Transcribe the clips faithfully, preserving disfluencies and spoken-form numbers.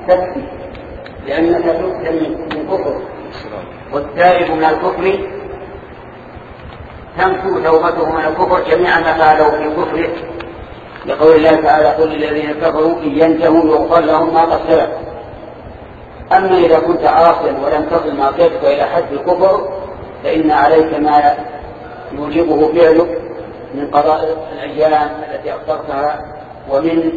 تكفي، لأنك تكفي من كفر، والتائب من الكفر تمحو توبته من الكفر جميع ما فعلوا في كفره، لقول الله تعالى: قل للذين كفروا إن ينتهوا يغفر لهم ما قد سلف. أما إذا كنت عاصيا ولم تصل معصيتك إلى حد الكفر فإن عليك ما يوجبه فعلك من قضاء الأيام التي أفطرتها، ومن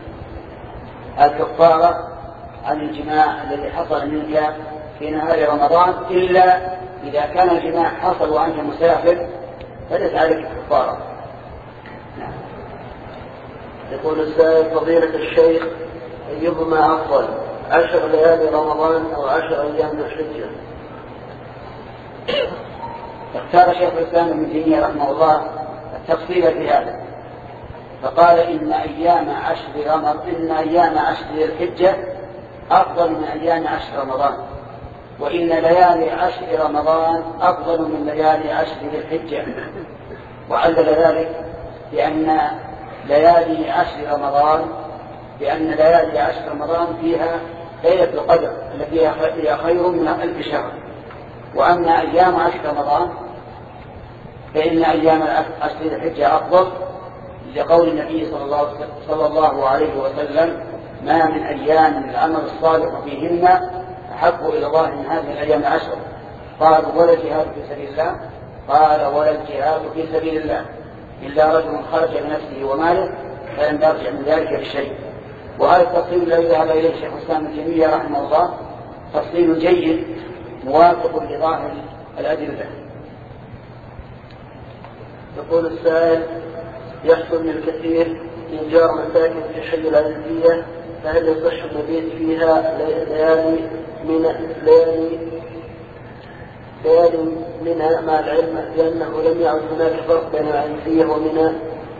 الكفارة عن الجماع الذي حصل منك في نهار رمضان، إلا إذا كان الجماع حصل وأنت مسافر فليس عليك كفارة. نعم. يقول السائل: فضيلة الشيخ، أيهما أفضل، عشر ليالي رمضان أو عشر أيام من الحجة؟ اختار شيخ الإسلام ابن تيمية رحمه الله التفصيل في هذا، فقال: إن أيام عشر رمضان إن أيام عشر الحجة أفضل من أيام عشر رمضان، وإن ليالي عشر رمضان أفضل من ليالي عشر الحجة. وعلل ذلك بأن ليالي عشر رمضان بأن ليالي عشر رمضان فيها ليلة القدر التي هي خير من ألف شهر، وأما أيام عشر رمضان فإن أيام عشر الحجة أفضل، لقول النبي صلى الله عليه وسلم: ما من أيام العمل الصالح فيهن أحب إلى الله من هذه الأيام العشر. قال: ولا الجهاد في سبيل الله؟ قال: ولا الجهاد في سبيل الله إلا رجل خرج بنفسه وماله فلم يرجع من ذلك بشيء. وهذا التفصيل الذي ذهب إليه شيخ الإسلام ابن تيمية رحمه الله تفصيل جيد موافق لظاهر الأدلة. يقول السائل: يحصل من الكثير إيجار مساكن في حي العزيزية، فهل يصح المبيت فيها ليالي من ليالي ليالي منها مع العلم لأنه لم يعد هناك فرق بين العزيزية ومنى؟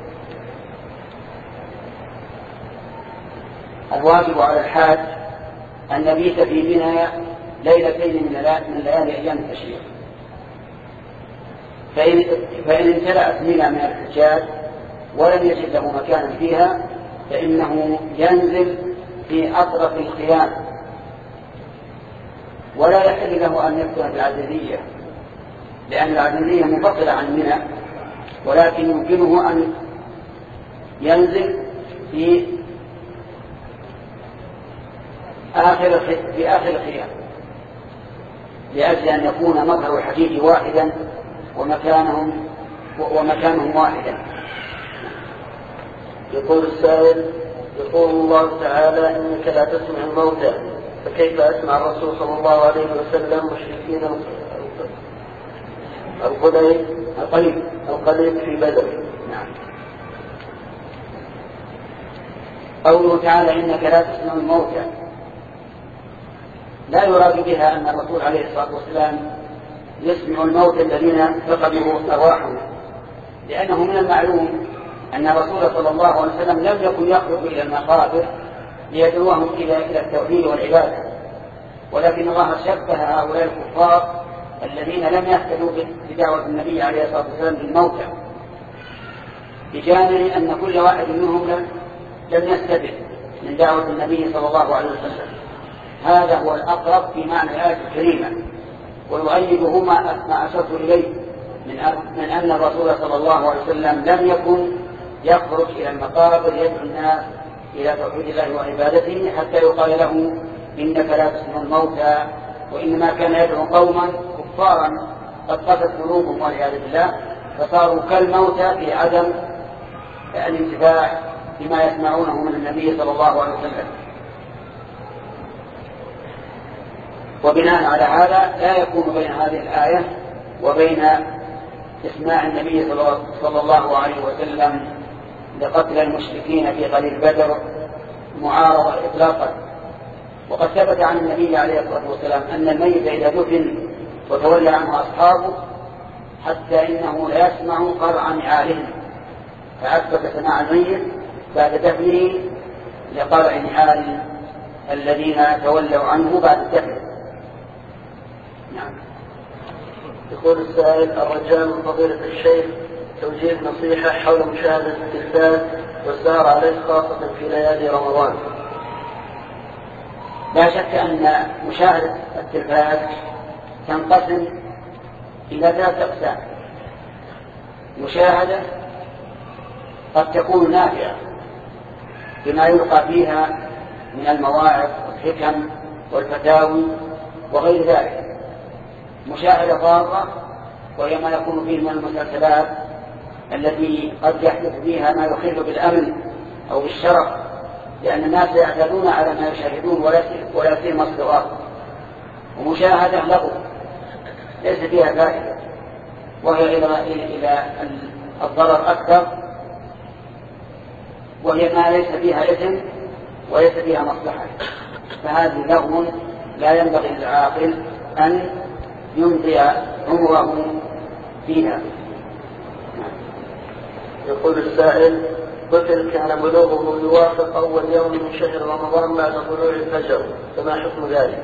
الواجب على الحاج أن نبيت في منى ليلتين من ليالي أيام التشريق، فإن, فإن امتلأت منى من الحجاج ولم يجد له مكانا فيها فإنه ينزل في أطرف الخيام، ولا يحل له أن يسكن في العزيزية لأن العزيزية منفصلة عن منى، ولكن يمكنه أن ينزل في آخر في آخر الخيام لأجل أن يكون مظهر الحديث واحدا ومكانهم ومكانهم واحدا. يقول السائل: يقول الله تعالى: إنك لا تسمع الموتى، فكيف أسمع الرسول صلى الله عليه وسلم مشركين القليل القليل القليل في بدر؟ نعم. قوله تعالى: إنك لا تسمع الموتى، لا يراد بها أن الرسول عليه الصلاة والسلام يسمع الموتى الذين فقدوا أرواحهم، لأنه من المعلوم أن الرسول صلى الله عليه وسلم لم يكن يخرج إلى المقابر ليدعوهم إلى إلى التوحيد والعبادة، ولكن الله شبه هؤلاء الكفار الذين لم يهتدوا بدعوة النبي عليه الصلاة والسلام بالموتى، بجانب أن كل واحد منهم لم يستفد من دعوة النبي صلى الله عليه وسلم. هذا هو الأقرب في معنى الآية الكريمة، ويؤيده ما أشرت إليه من أن الرسول صلى الله عليه وسلم لم يكن يخرج إلى المقابر يدعو الناس إلى توحيد الله وعبادته حتى يقال له: إنك لا تسمع الموتى، وإنما كان يدعو قوما كفارا قد قست قلوبهم والعياذ بالله، فصاروا كالموتى في عدم الانتفاع بما يسمعونه من النبي صلى الله عليه وسلم. وبناء على هذا لا يكون بين هذه الآية وبين إسماع النبي صلى الله عليه وسلم لقتل المشركين في قليل بدر معارضة إطلاقا. وقد ثبت عن النبي عليه الصلاة والسلام أن الميت إذا دفن وتولى عنه أصحابه حتى إنه لا يسمع قرع نعالهم، فأثبت سماع الميت بعد دفنه لقرع نعال الذين تولوا عنه بعد الدفن. نعم. يقول السائل: الرجاء من فضيلة الشيخ توجيه نصيحة حول مشاهدة التلفاز والسهر عليه خاصة في ليالي رمضان. لا شك أن مشاهدة التلفاز تنقسم إلى ثلاثة أقسام. مشاهدة قد تكون نافعة بما يلقى فيها من المواعظ والحكم والفتاوي وغير ذلك. مشاهدة ضارة وهي ما يكون فيه من المسلسلات التي قد يحدث فيها ما يخل بالأمن أو بالشرف، لأن الناس يعتادون على ما يشاهدون ولا سيما الصغار. ومشاهدة له ليس فيها فائدة وهي إلى الضرر أكثر، وهي ما ليس فيها إثم وليس فيها مصلحة، فهذه لغو لا ينبغي للعاقل أن يمضي عمره فيها. يقول السائل: طفل كان بلوغه يوافق أول يوم من شهر رمضان بعد طلوع الفجر، فما حكم ذلك؟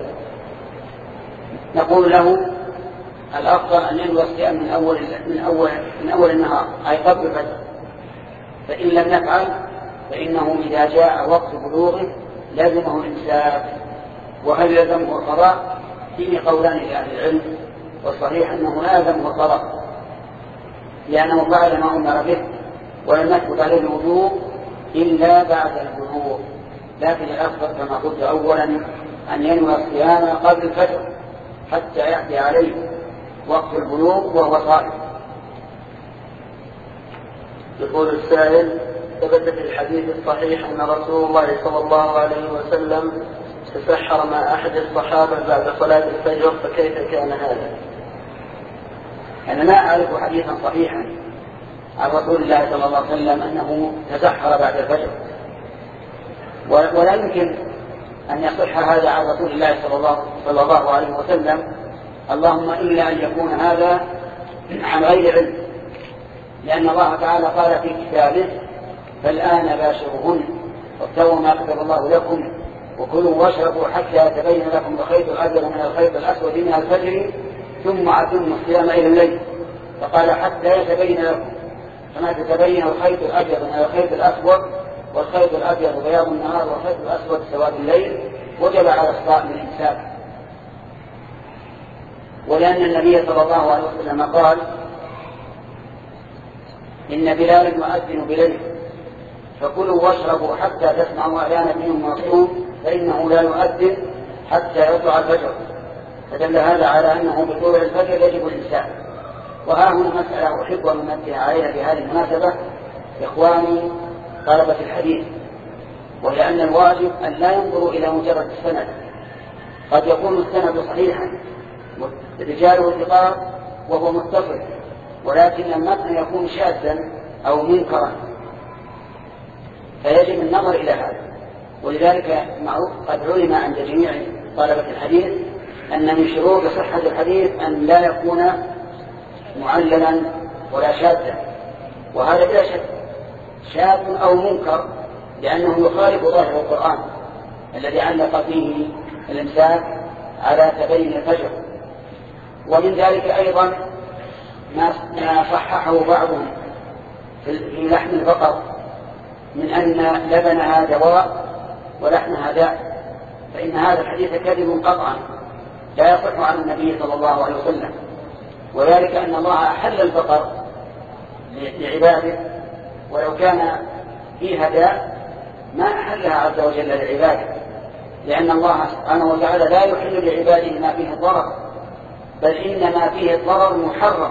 نقول له الأفضل أن ينوي الصيام من أول من أول من أول النهار، أي قبل الفجر. فإن لم يفعل فإنه إذا جاء وقت بلوغه لازمه الإمساك. وهل يلزمه القضاء؟ فيه قولان لأهل العلم، والصحيح أنه لا يلزمه القضاء لأنه فعل ما أمر به ولم يثبت عليه الوجوب إلا بعد البلوغ. لكن الأفضل كما قلت أولا أن ينوي الصيام قبل الفجر حتى يأتي عليه وقت البلوغ وهو صائم. يقول السائل: ثبت في الحديث الصحيح أن رسول الله صلى الله عليه وسلم تسحر مع أحد الصحابة بعد صلاة الفجر، فكيف كان هذا؟ أنا لا أعرف حديثا صحيحا عن رسول الله صلى الله عليه وسلم أنه تسحر بعد الفجر، ولا يمكن أن يصح هذا عن رسول الله صلى الله, صلى الله عليه وسلم، اللهم إلا أن يكون هذا عن غير علم، لأن الله تعالى قال في كتابه: فالآن باشرهن وابتغوا ما كتب الله لكم وكلوا واشربوا حتى يتبين لكم الخيط الأبيض من الخيط الأسود من الفجر ثم أتموا الصيام إلى الليل. فقال حتى يتبين لكم، كما تتبين الخيط الأبيض من الخيط الأسود، والخيط الأبيض بياض النهار والخيط الأسود سواد الليل، وجب على الصائم الإمساك. ولأن النبي صلى الله عليه وسلم قال: إن بلال يؤذن بليل فكلوا واشربوا حتى تسمعوا أذان ابن مكتوم فإنه لا يؤذن حتى يطلع الفجر. فدل هذا على أنه بطلوع الفجر يجب الإمساك. وها هنا مسألة أحب أن أنبه عليها في هذه المناسبة إخواني طلبة الحديث، وهي أن الواجب أن لا ينظروا إلى مجرد السند. قد يكون السند صحيحا رجاله ثقات وهو متصل، ولكن المتن يكون شاذا أو منكرا، فيجب النظر إلى هذا. ولذلك معروف قد علم عند جميع طلبة الحديث أن من شروط صحة الحديث أن لا يكون معللا ولا شاذا، وهذا بلا شك شاذ أو منكر، لأنه يخالف ظاهر القرآن الذي علق فيه الإمساك على تبين الفجر. ومن ذلك أيضا ما صححه بعضهم في لحم البقر من أن لبنها دواء ولحمها داء، فإن هذا الحديث كذب قطعا لا يصح عن النبي صلى الله عليه وسلم. وذلك أن الله أحل البقر لعباده، ولو كان فيها داء ما أحلها عز وجل لعباده، لأن الله سبحانه وتعالى لا يحل لعباده ما فيه الضرر، بل إن ما فيه الضرر محرم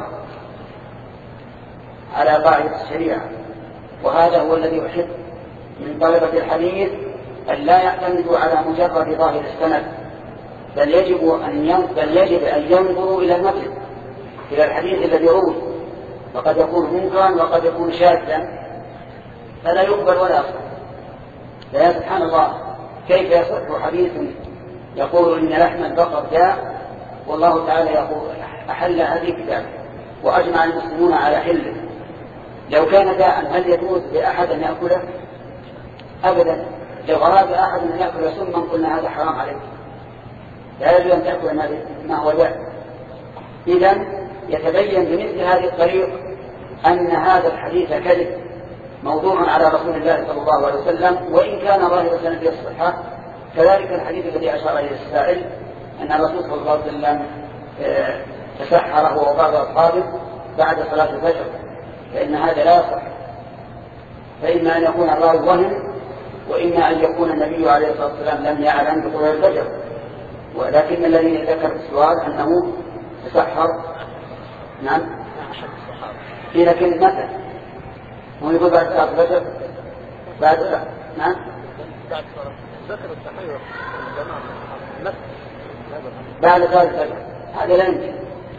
على قاعدة الشريعة. وهذا هو الذي يحب من طلبة الحديث أن لا يعتمدوا على مجرد ظاهر السند، بل يجب أن بل يجب أن ينظروا إلى المتن، إلى الحديث الذي روي، وقد يكون منكرا وقد يكون شاذا فلا يقبل ولا يصح. فيا سبحان الله، كيف يصح حديث يقول إن لحم البقر داء والله تعالى يقول أحل هذه كتابه وأجمع المسلمون على حله؟ لو كان داء هل يجوز لأحد أن يأكله؟ أبدا. لو أراد أحد أن يأكل سما قلنا هذا حرام عليك، لا يجوز أن تأكل ما هو داء. إذن يتبين بمثل هذه الطريق أن هذا الحديث كذب موضوع على رسول الله صلى الله عليه وسلم، وإن كان ظاهر سنده الصحة كذلك الحديث الذي أشار إليه السائل أن الرسول صلى الله عليه وسلم تسحر هو وبعض أصحابه بعد صلاة الفجر، فإن هذا لا يصح، فإما أن يكون الراوي وهم، وإما أن يكون النبي عليه الصلاة والسلام لم يعلم بطلوع الفجر، ولكن الذي ذكر في السؤال أنه تسحر. نعم. في لكن متى؟ هو يقول بعد صلاة الفجر بعد لا. نعم. ذكر التحير بعد صلاة الفجر هذا لا يمكن.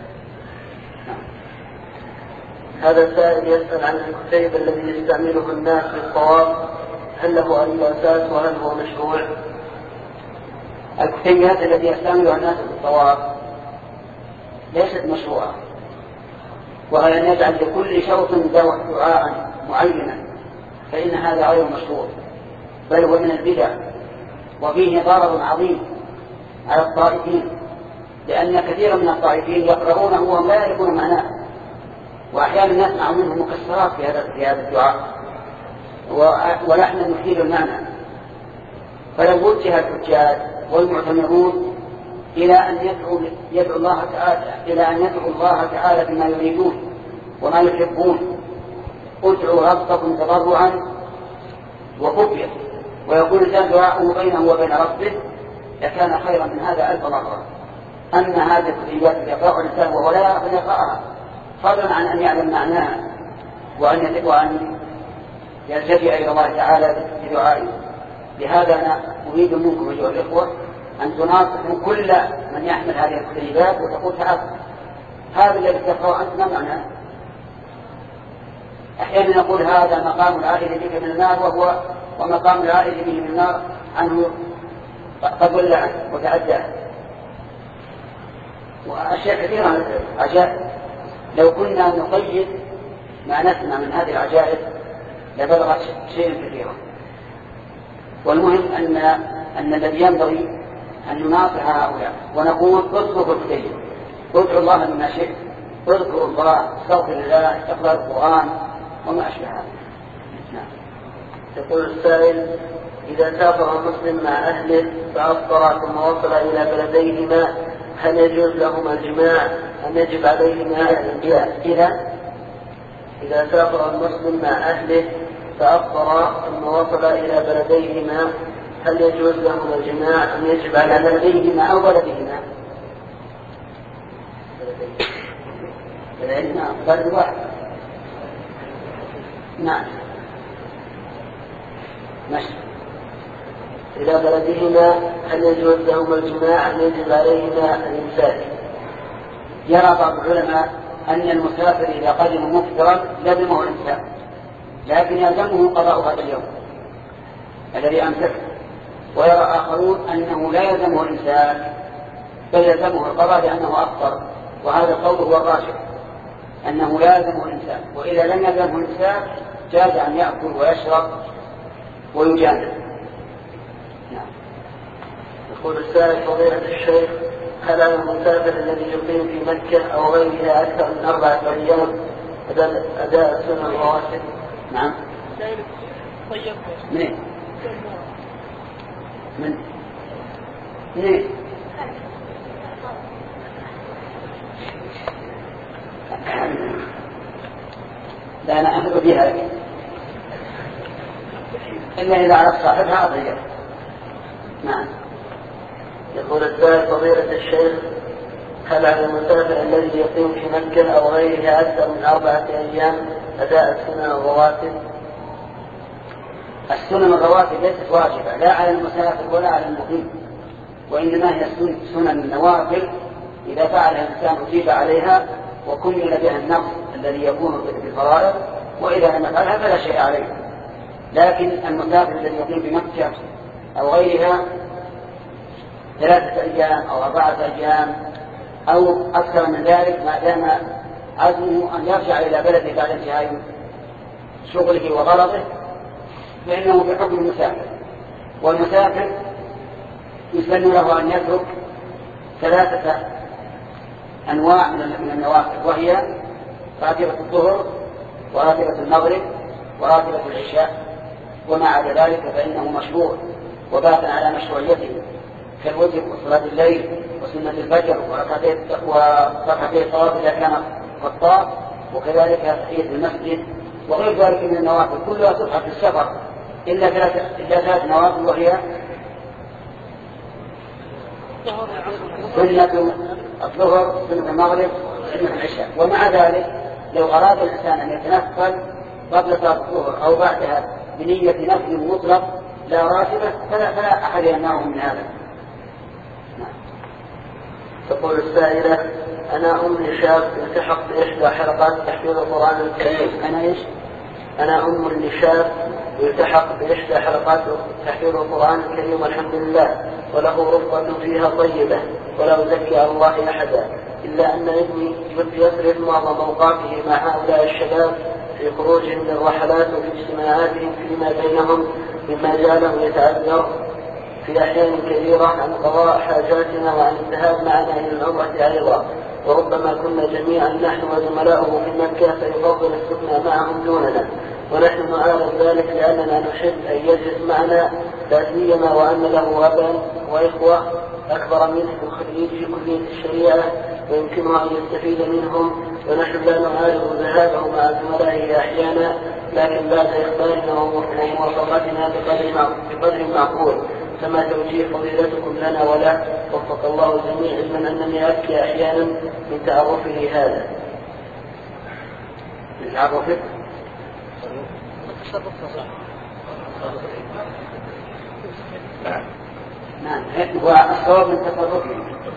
هذا السائل يسأل عن الكتيب الذي يستعمله الناس في الطواف، هل له أساس وهل هو مشروع؟ الكتيبات التي يستعملها الناس في الطواف ليست مشروعة، وهي أن يجعل لكل شوط دعاء معينا، فإن هذا غير مشروع، بل هو من البدع، وفيه ضرر عظيم على الطائفين، لأن كثيرا من الطائفين يقرؤونه وهم لا يعرفون معناه، وأحيانا نسمع منهم مكسرات في هذا في هذا الدعاء ونحن نحيل المعنى. فلو وجه الحجاج والمعتمرون إلى أن يدعو يدعو الله تعالى إلى أن يدعو الله تعالى بما يريدون وما يحبون، ادعوا ربكم تضرعا وخفية، ويقول الإنسان دعاءه بينه وبين ربه، لكان خيرا من هذا ألف مرة. أما هذه الكتيبات يقرأ الإنسان وهو لا يعرف أن يقرأها، فضلا عن أن يعلم معناها وأن وأن يلتجئ إلى الله تعالى بدعائه. لهذا أنا أريد منكم أيها الإخوة أن تناصحوا كل من يحمل هذه الكتيبات وتقول تعال هذا الذي تقرأ أنت ما معناه. أحيانا نقول هذا مقام العائد بك من النار، وهو ومقام العائد به من النار عنه قد ولى عنه وتعدى، وأشياء كثيرة عجائب. لو كنا نقيد ما نسمع من هذه العجائب لبلغت شيئا كثيرا. والمهم أن أن الذي ينبغي أن نناصح هؤلاء ونقول اطلبوا الكتيب، ادعوا الله بما شئت، اذكروا الله، استغفر الله، اقرأ القرآن وما أشبه هذا. نعم. يقول السائل: إذا سافر المسلم مع أهله فأفطر ثم وصل إلى بلديهما هل يجوز لهما الجماع أم يجب عليهما الانبياء؟ إذا إذا سافر المسلم مع أهله فأفطر ثم وصل إلى بلديهما هل يجوز لهما الجماع أم يجب على بلديهما أو بلدهما؟ بلدهما بلد واحد. نعم. ماشي. إلى بلدهما هل يجوز لهما الجماع أم يجب عليهما الإمساك؟ يرى بعض العلماء أن المسافر إذا قدم مفطرا لزمه الإمساك، لكن يلزمه قضاء هذا اليوم الذي أمسكه، ويرى آخرون أنه لا يلزمه الإمساك بل يلزمه القضاء لأنه أفطر، وهذا القول هو الراجح أنه لا يلزمه الإمساك، وإذا لم يلزمه الإمساك جاز أن يأكل ويشرب ويجامل. نعم. يقول السائل: فضيلة الشيخ، هل على المسافر الذي يقيم في مكة أو غيرها أكثر من أربعة أيام أداء السنة الرواتب؟ نعم. منين؟ من؟ منين؟ لا أنا أحب بها لك إلا إذا عرف صاحبها أضيع. نعم. يقول السائل: فضيلة الشيخ، هل على المسافر الذي يقيم في مكة أو غيرها أكثر من أربعة أيام أداء السنن الرواتب؟ السنن الرواتب ليست واجبة لا على المسافر ولا على المقيم، وإنما هي سنن النوافل إذا فعلها الإنسان أجيب عليها وكمل بها النقص الذي يكون في الفرائض، وإذا لم يفعلها فلا شيء عليه. لكن المسافر الذي يقيم في مكة أو غيرها ثلاثة أيام أو أربعة أيام أو أكثر من ذلك، ما دام عزمه أن يرجع إلى بلده بعد انتهاء شغله وغرضه، فإنه بحكم المسافر. والمسافر يسن له أن يترك ثلاثة أنواع من النوافل، وهي راتبة الظهر وراتبة المغرب وراتبة العشاء، وما عدا ذلك فإنه مشروع وباقٍ على مشروعيته كالوتر وصلاة الليل وسنة الفجر وركعتي الطواف إذا كان خطاب، وكذلك تحية المسجد وغير ذلك من النوافل كلها تفعل في السفر إلا ثلاث نوافل، وهي سنة الظهر سنة المغرب سنة العشاء. ومع ذلك لو أراد الإنسان أن يتنفل قبل صلاة الظهر أو بعدها بنية نفل مطلق لا راتبة فلا, فلا أحد يمنعه من هذا. تقول السائلة: أنا أم لشاب التحق بإحدى حلقات تحفيظ القرآن الكريم. أنا إيش؟ أنا أم لشاب يلتحق بإحدى حلقات تحفيظ القرآن الكريم والحمد لله، وله رفقة فيها طيبة ولا أزكي على الله أحدا، إلا أن ابني يصرف معظم أوقاته مع هؤلاء الشباب في خروجهم للرحلات وفي اجتماعاتهم فيما بينهم، مما جعله يتعذر في أحيان كثيرة عن قضاء حاجاتنا وعن الذهاب معنا إلى العمرة أيضا، وربما كنا جميعا نحن وزملاؤه في مكة فيفضل السكنى معهم دوننا، ونحن نعارض ذلك لأننا نحب أن يجلس معنا، لا سيما وأن له أبا وإخوة أكبر منه خريج في كلية الشريعة ويمكنه أن يستفيد منهم، ونحن لا نعارض ذهابه مع زملائه أحيانا، لكن بعد إخبارنا وموافقتنا بقدر معقول. فما توجيه فضيلتكم لنا ولا وفق الله الجميع، علما أنني أبكي أحيانا من تعرفه هذا. من تعرفه؟ نعم، هو الصواب من تصرفه.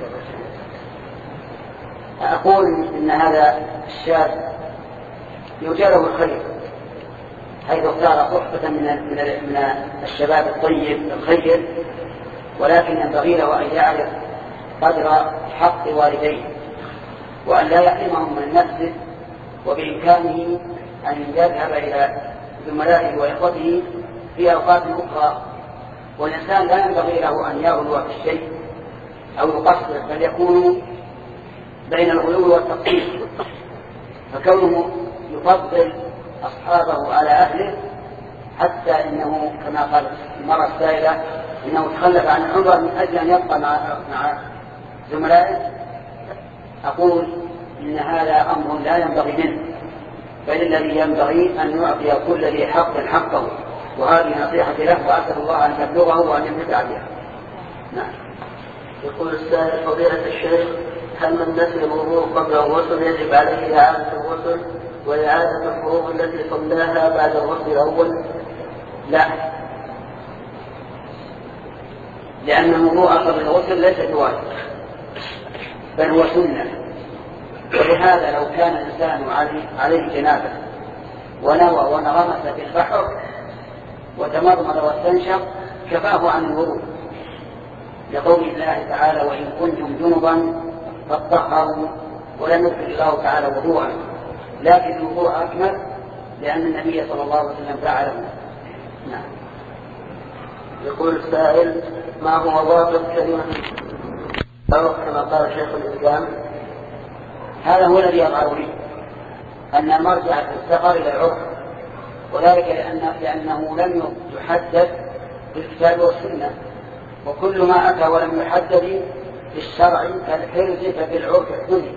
أقول إن هذا الشاب يجاله الخير حيث اختار صحبة من من الشباب الطيب الخير، ولكن ينبغي له أن يعرف قدر حق والديه وأن لا يحرمهم من نفسه، وبإمكانه أن يذهب إلى زملائه وإخوته في أوقات أخرى، والإنسان لا ينبغي له أن يغلو في الشيء أو يقصر، بل يكون بين الغلو والتقصير، فكونه يفضل أصحابه على أهله حتى إنه كما قال المرة السائلة إنه تخلف عن العمر من أجل أن يبقى مع, مع زملائه. أقول إن هذا أمر لا ينبغي منه، بل الذي ينبغي أن يعطي كل ذي حق حقه، وهذه نصيحتي له وأسأل الله أن يبلغه وأن ينفع بها. نعم. يقول السائل: فضيلة الشيخ، هل من نسي الوضوء قبل الغسل يجب عليه إعادة الغسل وإعادة الفروض التي صلاها بعد الغسل الأول؟ لا، لأن الوضوء قبل الغسل ليس بواجب بل هو سنة، ولهذا لو كان الإنسان عليه جنابة ونوى ونغمس في البحر وتمضمض واستنشق كفاه عن الوضوء، لقول الله تعالى: وإن كنتم جنبا فاطهروا، ولم يذكر الله تعالى وضوءا، لكن الوضوء أكمل لأن النبي صلى الله عليه وسلم فعله. نعم. يقول السائل: ما هو ضابط كلمة كما قال شيخ الإسلام؟ هذا هو الذي يظهر لي أن المرجع في السفر إلى العرف، وذلك لأن لأنه لم يحدد بالكتاب والسنة، وكل ما أتى ولم يحدد في الشرع كالحرز فبالعرف احتمل.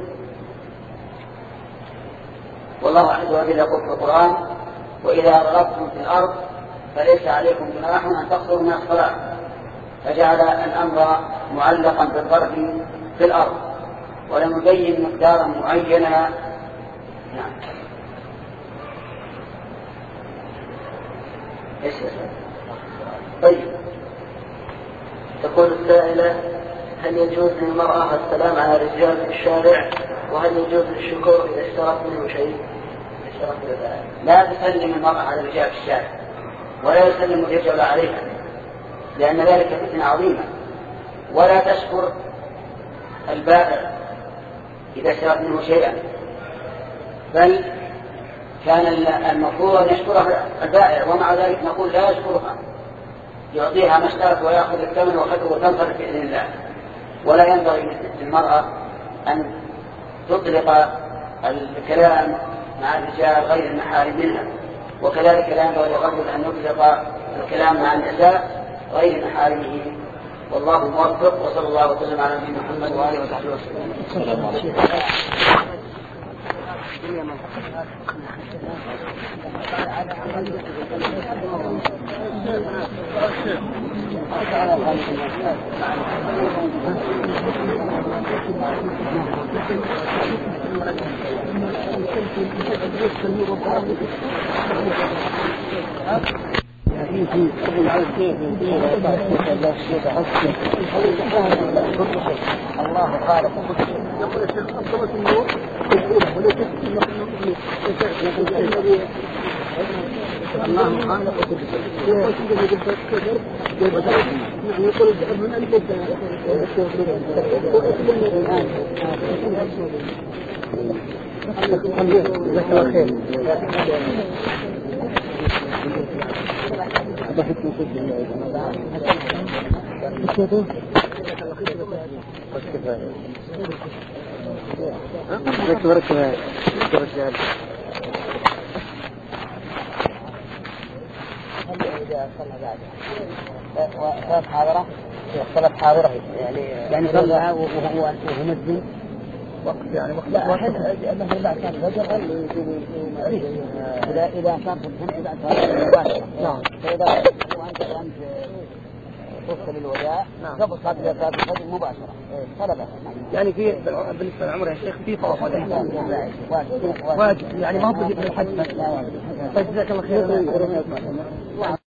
والله عز وجل يقول في القرآن: وإذا ضربتم في الأرض فليس عليكم جناح أن تقصروا من الصلاة، فجعل الأمر معلقا بالضرب في الأرض ولم يبين مقدارا معينا. نعم. ايش طيب. تقول السائلة: هل يجوز للمرأة السلام على الرجال في الشارع؟ وهل يجوز الشكر إذا اشترك منه شيء؟ لا تسلم المرأة على الرجال في الشارع، ولا يسلم الرجال عليها، لأن ذلك فتنة عظيمة. ولا تشكر البائع إذا اشترك منه شيئا، بل كان المفروض أن يشكرها البائع، ومع ذلك نقول لا يشكرها، يعطيها ما اشترت ويأخذ الثمن وتنصرف بإذن الله. ولا ينبغي للمرأة أن تطلق الكلام مع الرجال غير المحارم منها، وكذلك لا ينبغي للرجل أن يطلق الكلام مع النساء غير محارمه، والله موفق. وصلى الله وسلم على نبينا محمد وآله وصحبه وسلم. السلام عليكم. الله خالق يقول الشيخ أفضل النور الله خالق يقول من أنت جزاك الله خير. وثلاث حاضرة ثلاث حاضرة يعني يعني صلى وهو وهو مسجد وقت يعني وقت لا أحد مثلا بعد كان الفجر إذا إذا كان في الفجر إذا كان مباشرة نعم فإذا وأنت وأنت توصل للوداع قبل صلاة زكاة الفجر مباشرة طلبة يعني في بالنسبة للعمر يا شيخ في طواف واجب واجب يعني ما هو بجيب الحج. طيب جزاك الله خير.